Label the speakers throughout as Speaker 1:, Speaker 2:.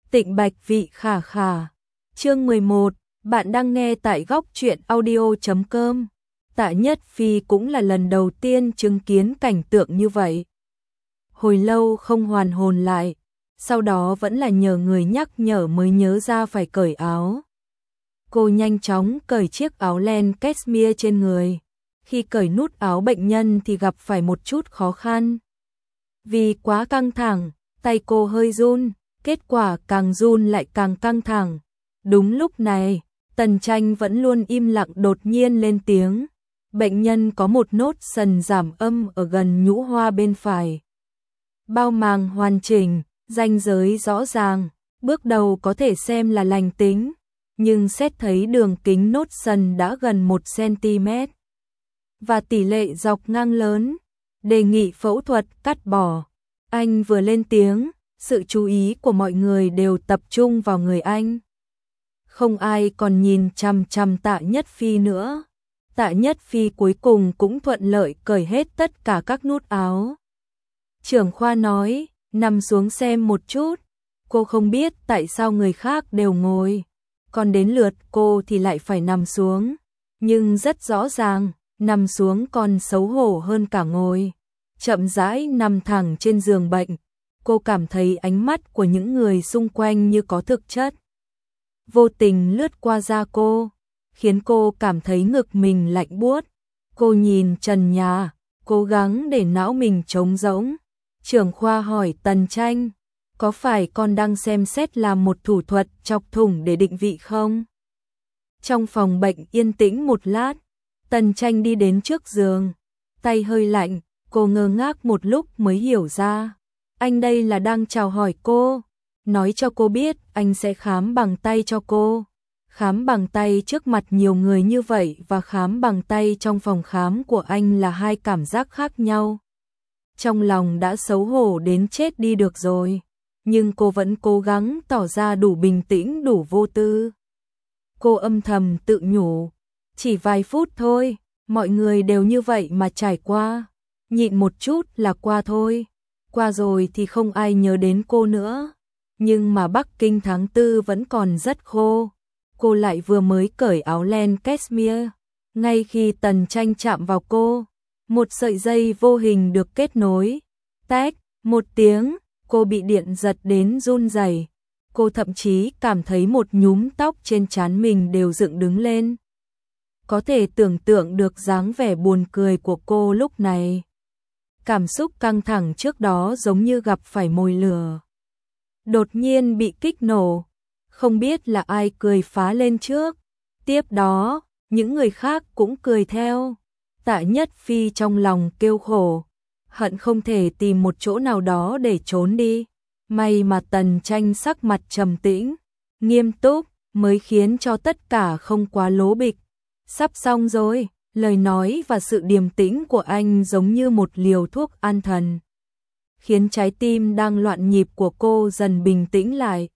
Speaker 1: Tịnh Bạch Vị Khả Khả. Chương 11, bạn đang nghe tại góc truyện audio.com. Tạ Nhất Phi cũng là lần đầu tiên chứng kiến cảnh tượng như vậy. Hồi lâu không hoàn hồn lại, sau đó vẫn là nhờ người nhắc nhở mới nhớ ra phải cởi áo. Cô nhanh chóng cởi chiếc áo len cashmere trên người. Khi cởi nút áo bệnh nhân thì gặp phải một chút khó khăn. Vì quá căng thẳng, tay cô hơi run, kết quả càng run lại càng căng thẳng. Đúng lúc này, Tần Tranh vẫn luôn im lặng đột nhiên lên tiếng. Bệnh nhân có một nốt sần giảm âm ở gần nhũ hoa bên phải. Bao màng hoàn chỉnh, ranh giới rõ ràng, bước đầu có thể xem là lành tính, nhưng xét thấy đường kính nốt sần đã gần 1 cm và tỷ lệ dọc ngang lớn, đề nghị phẫu thuật cắt bỏ. Anh vừa lên tiếng, sự chú ý của mọi người đều tập trung vào người anh. Không ai còn nhìn chằm chằm Tạ Nhất Phi nữa. Tạ Nhất Phi cuối cùng cũng thuận lợi cởi hết tất cả các nút áo. Trưởng khoa nói, nằm xuống xem một chút. Cô không biết tại sao người khác đều ngồi, còn đến lượt cô thì lại phải nằm xuống. Nhưng rất rõ ràng, nằm xuống còn xấu hổ hơn cả ngồi. Chậm rãi nằm thẳng trên giường bệnh, cô cảm thấy ánh mắt của những người xung quanh như có thực chất vô tình lướt qua da cô, khiến cô cảm thấy ngực mình lạnh buốt. Cô nhìn trần nhà, cố gắng để não mình trống rỗng. Trưởng khoa hỏi Tần Tranh, có phải con đang xem xét làm một thủ thuật chọc thủng để định vị không? Trong phòng bệnh yên tĩnh một lát, Tần Tranh đi đến trước giường, tay hơi lạnh, cô ngơ ngác một lúc mới hiểu ra. Anh đây là đang chào hỏi cô, nói cho cô biết anh sẽ khám bằng tay cho cô. Khám bằng tay trước mặt nhiều người như vậy và khám bằng tay trong phòng khám của anh là hai cảm giác khác nhau. Trong lòng đã xấu hổ đến chết đi được rồi, nhưng cô vẫn cố gắng tỏ ra đủ bình tĩnh, đủ vô tư. Cô âm thầm tự nhủ, chỉ vài phút thôi, mọi người đều như vậy mà trải qua, nhịn một chút là qua thôi, qua rồi thì không ai nhớ đến cô nữa. Nhưng mà Bắc Kinh tháng 4 vẫn còn rất khô, cô lại vừa mới cởi áo len cashmere. Ngay khi Tần Tranh chạm vào cô, một sợi dây vô hình được kết nối. Tách, một tiếng, cô bị điện giật đến run rẩy. Cô thậm chí cảm thấy một nhúm tóc trên trán mình đều dựng đứng lên. Có thể tưởng tượng được dáng vẻ buồn cười của cô lúc này. Cảm xúc căng thẳng trước đó giống như gặp phải mồi lửa, đột nhiên bị kích nổ. Không biết là ai cười phá lên trước, tiếp đó, những người khác cũng cười theo. Tạ Nhất Phi trong lòng kêu khổ, hận không thể tìm một chỗ nào đó để trốn đi. May mà Tần Tranh sắc mặt trầm tĩnh, nghiêm túc, mới khiến cho tất cả không quá lố bịch. Sắp xong rồi, lời nói và sự điềm tĩnh của anh giống như một liều thuốc an thần, khiến trái tim đang loạn nhịp của cô dần bình tĩnh lại.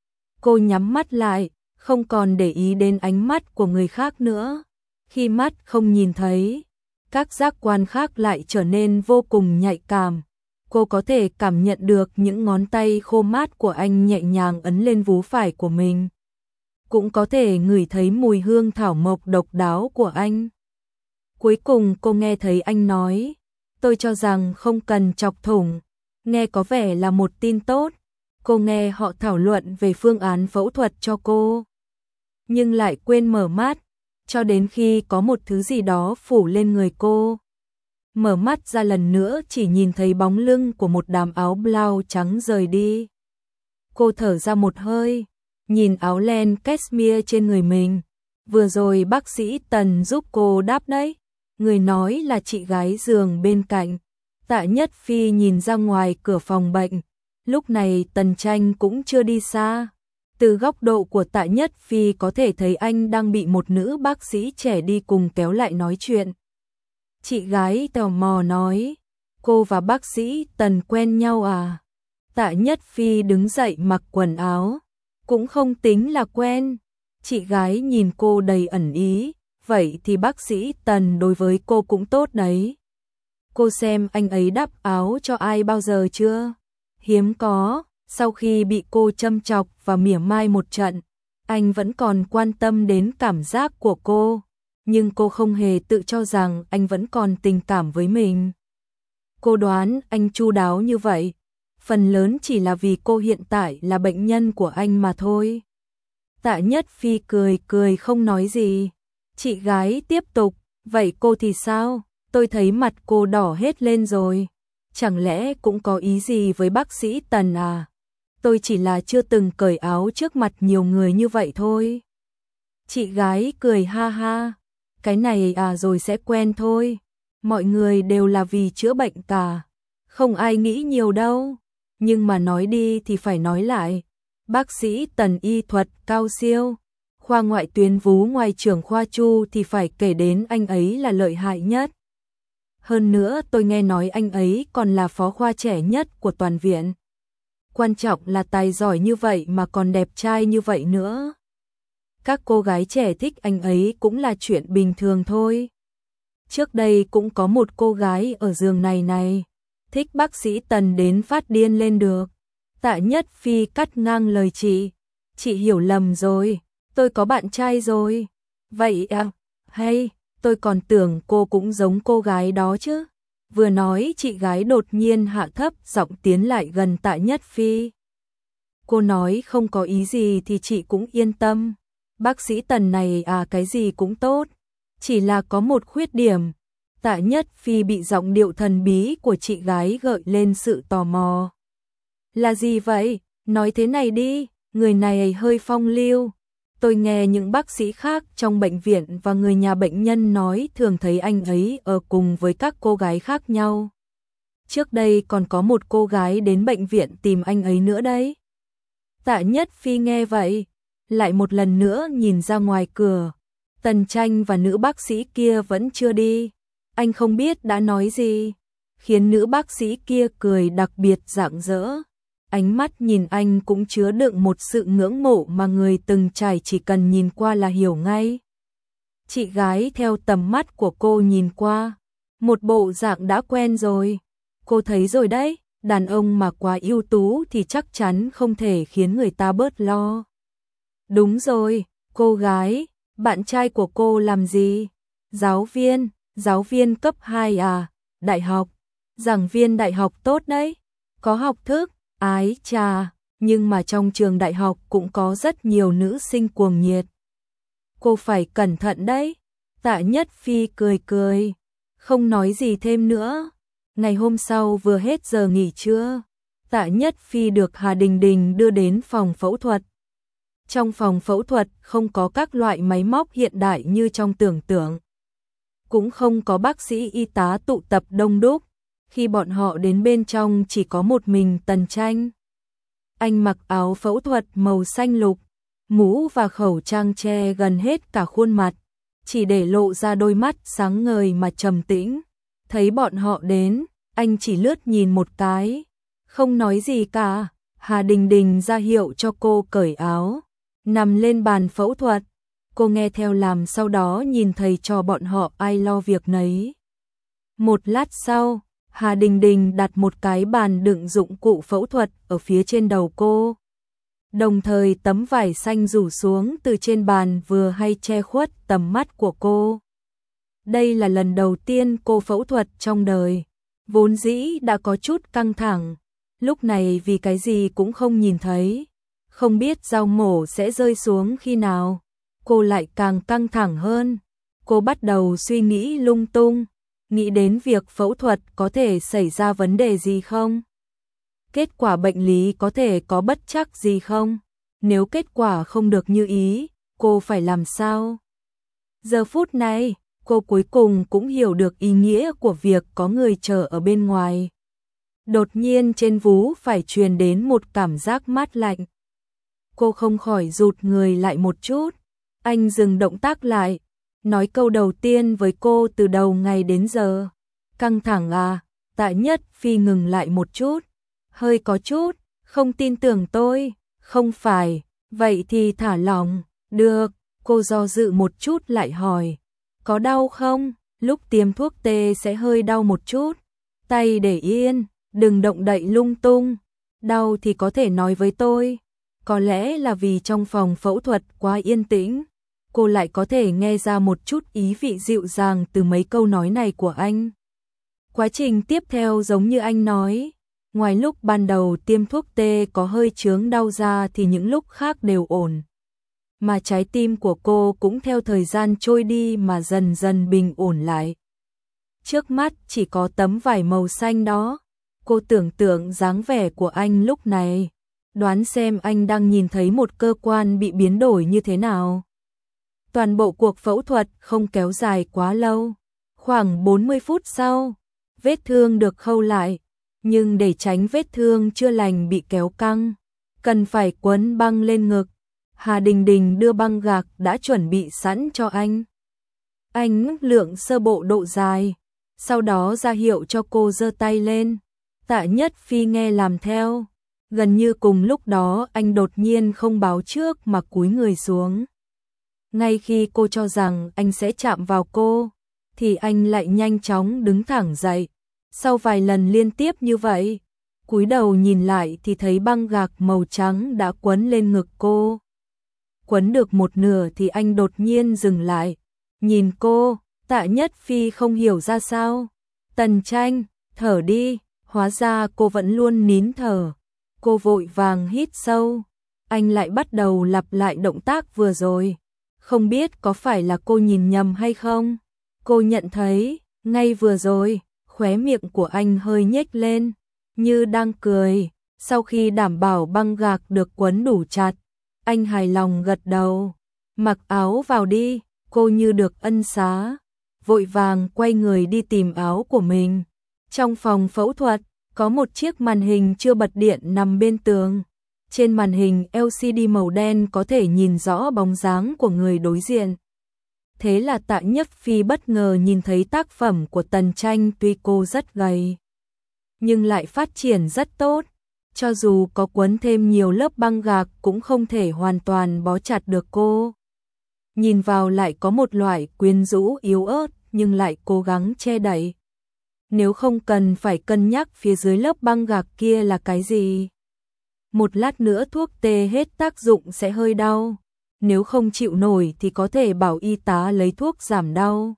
Speaker 1: Cô nhắm mắt lại, không còn để ý đến ánh mắt của người khác nữa. Khi mắt không nhìn thấy, các giác quan khác lại trở nên vô cùng nhạy cảm. Cô có thể cảm nhận được những ngón tay khô mát của anh nhẹ nhàng ấn lên vú phải của mình. Cũng có thể ngửi thấy mùi hương thảo mộc độc đáo của anh. Cuối cùng cô nghe thấy anh nói, tôi cho rằng không cần chọc thủng. Nghe có vẻ là một tin tốt. Cô nghe họ thảo luận về phương án phẫu thuật cho cô, nhưng lại quên mở mắt, cho đến khi có một thứ gì đó phủ lên người cô. Mở mắt ra lần nữa chỉ nhìn thấy bóng lưng của một đám áo blau trắng rời đi. Cô thở ra một hơi, nhìn áo len cashmere trên người mình. Vừa rồi bác sĩ Tần giúp cô đáp đấy. Người nói là chị gái giường bên cạnh. Tạ Nhất Phi nhìn ra ngoài cửa phòng bệnh. Lúc này Tần Tranh cũng chưa đi xa. Từ góc độ của Tạ Nhất Phi có thể thấy anh đang bị một nữ bác sĩ trẻ đi cùng kéo lại nói chuyện. Chị gái tò mò nói, cô và bác sĩ Tần quen nhau à? Tạ Nhất Phi đứng dậy mặc quần áo, cũng không tính là quen. Chị gái nhìn cô đầy ẩn ý, vậy thì bác sĩ Tần đối với cô cũng tốt đấy. Cô xem anh ấy đắp áo cho ai bao giờ chưa? Hiếm có, Sau khi bị cô châm chọc và mỉa mai một trận, anh vẫn còn quan tâm đến cảm giác của cô, nhưng cô không hề tự cho rằng anh vẫn còn tình cảm với mình. Cô đoán anh chu đáo như vậy, phần lớn chỉ là vì cô hiện tại là bệnh nhân của anh mà thôi. Tạ Nhất Phi cười cười không nói gì. Chị gái tiếp tục, vậy cô thì sao? Tôi thấy mặt cô đỏ hết lên rồi. Chẳng lẽ cũng có ý gì với bác sĩ Tần à? Tôi chỉ là chưa từng cởi áo trước mặt nhiều người như vậy thôi. Chị gái cười ha ha. Cái này à rồi sẽ quen thôi. Mọi người đều là vì chữa bệnh cả. Không ai nghĩ nhiều đâu. Nhưng mà nói đi thì phải nói lại. Bác sĩ Tần y thuật cao siêu. Khoa ngoại tuyến vú ngoài trưởng khoa Chu thì phải kể đến anh ấy là lợi hại nhất. Hơn nữa tôi nghe nói anh ấy còn là phó khoa trẻ nhất của toàn viện. Quan trọng là tài giỏi như vậy mà còn đẹp trai như vậy nữa. Các cô gái trẻ thích anh ấy cũng là chuyện bình thường thôi. Trước đây cũng có một cô gái ở giường này, thích bác sĩ Tần đến phát điên lên được. Tạ Nhất Phi cắt ngang lời chị hiểu lầm rồi, tôi có bạn trai rồi. Vậy à, hay, tôi còn tưởng cô cũng giống cô gái đó chứ. Vừa nói chị gái đột nhiên hạ thấp giọng tiến lại gần Tạ Nhất Phi. Cô nói không có ý gì thì chị cũng yên tâm. Bác sĩ Tần này à cái gì cũng tốt, chỉ là có một khuyết điểm. Tạ Nhất Phi bị giọng điệu thần bí của chị gái gợi lên sự tò mò. Là gì vậy? Nói thế này đi, người này hơi phong lưu. Tôi nghe những bác sĩ khác trong bệnh viện và người nhà bệnh nhân nói thường thấy anh ấy ở cùng với các cô gái khác nhau. Trước đây còn có một cô gái đến bệnh viện tìm anh ấy nữa đấy. Tạ Nhất Phi nghe vậy, lại một lần nữa nhìn ra ngoài cửa. Tần Tranh và nữ bác sĩ kia vẫn chưa đi. Anh không biết đã nói gì, khiến nữ bác sĩ kia cười đặc biệt rạng rỡ. Ánh mắt nhìn anh cũng chứa đựng một sự ngưỡng mộ mà người từng trải chỉ cần nhìn qua là hiểu ngay. Chị gái theo tầm mắt của cô nhìn qua, một bộ dạng đã quen rồi. Cô thấy rồi đấy, đàn ông mà quá ưu tú thì chắc chắn không thể khiến người ta bớt lo. Đúng rồi, cô gái, bạn trai của cô làm gì? Giáo viên cấp 2 à, đại học, giảng viên đại học tốt đấy, có học thức, ái chà, nhưng mà trong trường đại học cũng có rất nhiều nữ sinh cuồng nhiệt. Cô phải cẩn thận đấy. Tạ Nhất Phi cười cười, không nói gì thêm nữa. Ngày hôm sau vừa hết giờ nghỉ trưa, Tạ Nhất Phi được Hà Đình Đình đưa đến phòng phẫu thuật. Trong phòng phẫu thuật không có các loại máy móc hiện đại như trong tưởng tượng. Cũng không có bác sĩ y tá tụ tập đông đúc. Khi bọn họ đến bên trong chỉ có một mình Tần Tranh. Anh mặc áo phẫu thuật màu xanh lục, mũ và khẩu trang che gần hết cả khuôn mặt, chỉ để lộ ra đôi mắt sáng ngời mà trầm tĩnh. Thấy bọn họ đến, anh chỉ lướt nhìn một cái, không nói gì cả. Hà Đình Đình ra hiệu cho cô cởi áo, nằm lên bàn phẫu thuật. Cô nghe theo làm, sau đó nhìn thầy trò bọn họ ai lo việc nấy. Một lát sau, Hà Đình Đình đặt một cái bàn đựng dụng cụ phẫu thuật ở phía trên đầu cô. Đồng thời tấm vải xanh rủ xuống từ trên bàn vừa hay che khuất tầm mắt của cô. Đây là lần đầu tiên cô phẫu thuật trong đời, vốn dĩ đã có chút căng thẳng. Lúc này vì cái gì cũng không nhìn thấy, không biết dao mổ sẽ rơi xuống khi nào, cô lại càng căng thẳng hơn. Cô bắt đầu suy nghĩ lung tung, nghĩ đến việc phẫu thuật có thể xảy ra vấn đề gì không? Kết quả bệnh lý có thể có bất trắc gì không? Nếu kết quả không được như ý, cô phải làm sao? Giờ phút này, cô cuối cùng cũng hiểu được ý nghĩa của việc có người chờ ở bên ngoài. Đột nhiên trên vú phải truyền đến một cảm giác mát lạnh. Cô không khỏi rụt người lại một chút. Anh dừng động tác lại, nói câu đầu tiên với cô từ đầu ngày đến giờ. Căng thẳng à? Tạ Nhất Phi ngừng lại một chút, hơi có chút, không tin tưởng tôi. Không phải, vậy thì thả lỏng. Được, cô do dự một chút lại hỏi, có đau không? Lúc tiêm thuốc tê sẽ hơi đau một chút. Tay để yên, đừng động đậy lung tung. Đau thì có thể nói với tôi. Có lẽ là vì trong phòng phẫu thuật quá yên tĩnh, cô lại có thể nghe ra một chút ý vị dịu dàng từ mấy câu nói này của anh. Quá trình tiếp theo giống như anh nói, ngoài lúc ban đầu tiêm thuốc tê có hơi chướng đau ra thì những lúc khác đều ổn. Mà trái tim của cô cũng theo thời gian trôi đi mà dần dần bình ổn lại. Trước mắt chỉ có tấm vải màu xanh đó. Cô tưởng tượng dáng vẻ của anh lúc này, đoán xem anh đang nhìn thấy một cơ quan bị biến đổi như thế nào. Toàn bộ cuộc phẫu thuật không kéo dài quá lâu, khoảng 40 phút sau, vết thương được khâu lại, nhưng để tránh vết thương chưa lành bị kéo căng, cần phải quấn băng lên ngực. Hà Đình Đình đưa băng gạc đã chuẩn bị sẵn cho anh. Anh lượng sơ bộ độ dài, sau đó ra hiệu cho cô giơ tay lên. Tạ Nhất Phi nghe làm theo. Gần như cùng lúc đó anh đột nhiên không báo trước mà cúi người xuống. Ngay khi cô cho rằng anh sẽ chạm vào cô, thì anh lại nhanh chóng đứng thẳng dậy. Sau vài lần liên tiếp như vậy, cúi đầu nhìn lại thì thấy băng gạc màu trắng đã quấn lên ngực cô. Quấn được một nửa thì anh đột nhiên dừng lại, nhìn cô. Tạ Nhất Phi không hiểu ra sao. Tần Tranh, thở đi. Hóa ra cô vẫn luôn nín thở. Cô vội vàng hít sâu. Anh lại bắt đầu lặp lại động tác vừa rồi. Không biết có phải là cô nhìn nhầm hay không? Cô nhận thấy, ngay vừa rồi, khóe miệng của anh hơi nhếch lên, như đang cười. Sau khi đảm bảo băng gạc được quấn đủ chặt, anh hài lòng gật đầu. Mặc áo vào đi, cô như được ân xá. Vội vàng quay người đi tìm áo của mình. Trong phòng phẫu thuật, có một chiếc màn hình chưa bật điện nằm bên tường. Trên màn hình LCD màu đen có thể nhìn rõ bóng dáng của người đối diện. Thế là Tạ Nhất Phi bất ngờ nhìn thấy tác phẩm của Tần Tranh, tuy cô rất gầy, nhưng lại phát triển rất tốt. Cho dù có quấn thêm nhiều lớp băng gạc cũng không thể hoàn toàn bó chặt được cô. Nhìn vào lại có một loại quyến rũ yếu ớt nhưng lại cố gắng che đậy. Nếu không cần phải cân nhắc phía dưới lớp băng gạc kia là cái gì. Một lát nữa thuốc tê hết tác dụng sẽ hơi đau. Nếu không chịu nổi thì có thể bảo y tá lấy thuốc giảm đau.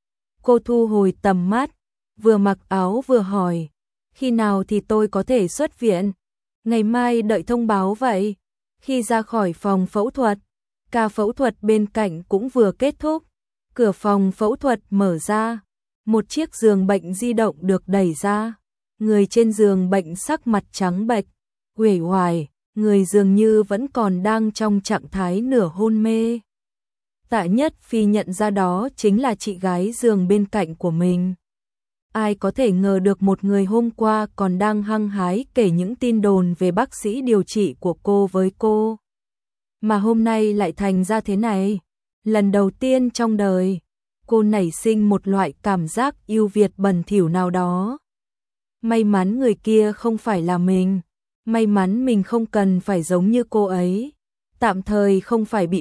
Speaker 1: Cô thu hồi tầm mắt, vừa mặc áo vừa hỏi. Khi nào thì tôi có thể xuất viện? Ngày mai đợi thông báo vậy. Khi ra khỏi phòng phẫu thuật, ca phẫu thuật bên cạnh cũng vừa kết thúc. Cửa phòng phẫu thuật mở ra. Một chiếc giường bệnh di động được đẩy ra. Người trên giường bệnh sắc mặt trắng bệch, uể oải, người dường như vẫn còn đang trong trạng thái nửa hôn mê. Tạ Nhất Phi nhận ra đó chính là chị gái giường bên cạnh của mình. Ai có thể ngờ được một người hôm qua còn đang hăng hái kể những tin đồn về bác sĩ điều trị của cô với cô, mà hôm nay lại thành ra thế này. Lần đầu tiên trong đời, cô nảy sinh một loại cảm giác ưu việt bẩn thỉu nào đó. May mắn người kia không phải là mình, may mắn mình không cần phải giống như cô ấy, tạm thời không phải bị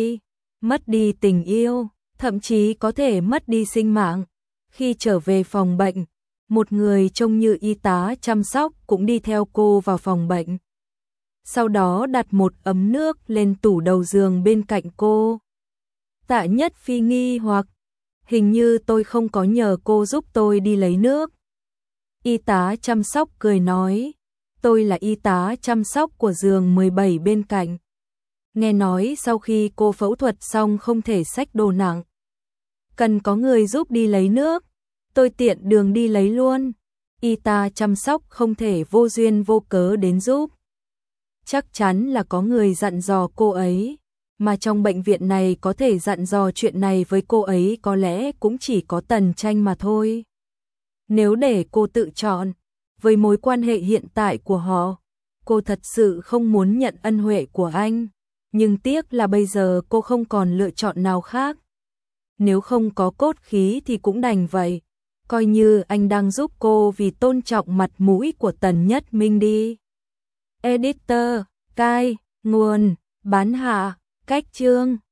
Speaker 1: mất đi tình yêu, thậm chí có thể mất đi sinh mạng. Khi trở về phòng bệnh, một người trông như y tá chăm sóc cũng đi theo cô vào phòng bệnh. Sau đó đặt một ấm nước lên tủ đầu giường bên cạnh cô. Tạ Nhất Phi nghi hoặc, hình như tôi không có nhờ cô giúp tôi đi lấy nước. Y tá chăm sóc cười nói, tôi là y tá chăm sóc của giường 17 bên cạnh. Nghe nói sau khi cô phẫu thuật xong không thể xách đồ nặng, cần có người giúp đi lấy nước, tôi tiện đường đi lấy luôn. Y tá chăm sóc không thể vô duyên vô cớ đến giúp. Chắc chắn là có người dặn dò cô ấy, mà trong bệnh viện này có thể dặn dò chuyện này với cô ấy có lẽ cũng chỉ có Tần Tranh mà thôi. Nếu để cô tự chọn, với mối quan hệ hiện tại của họ, cô thật sự không muốn nhận ân huệ của anh, nhưng tiếc là bây giờ cô không còn lựa chọn nào khác. Nếu không có cốt khí thì cũng đành vậy, coi như anh đang giúp cô vì tôn trọng mặt mũi của Tần Nhất Minh đi. Editor, cai, nguồn, bán hạ, cách chương.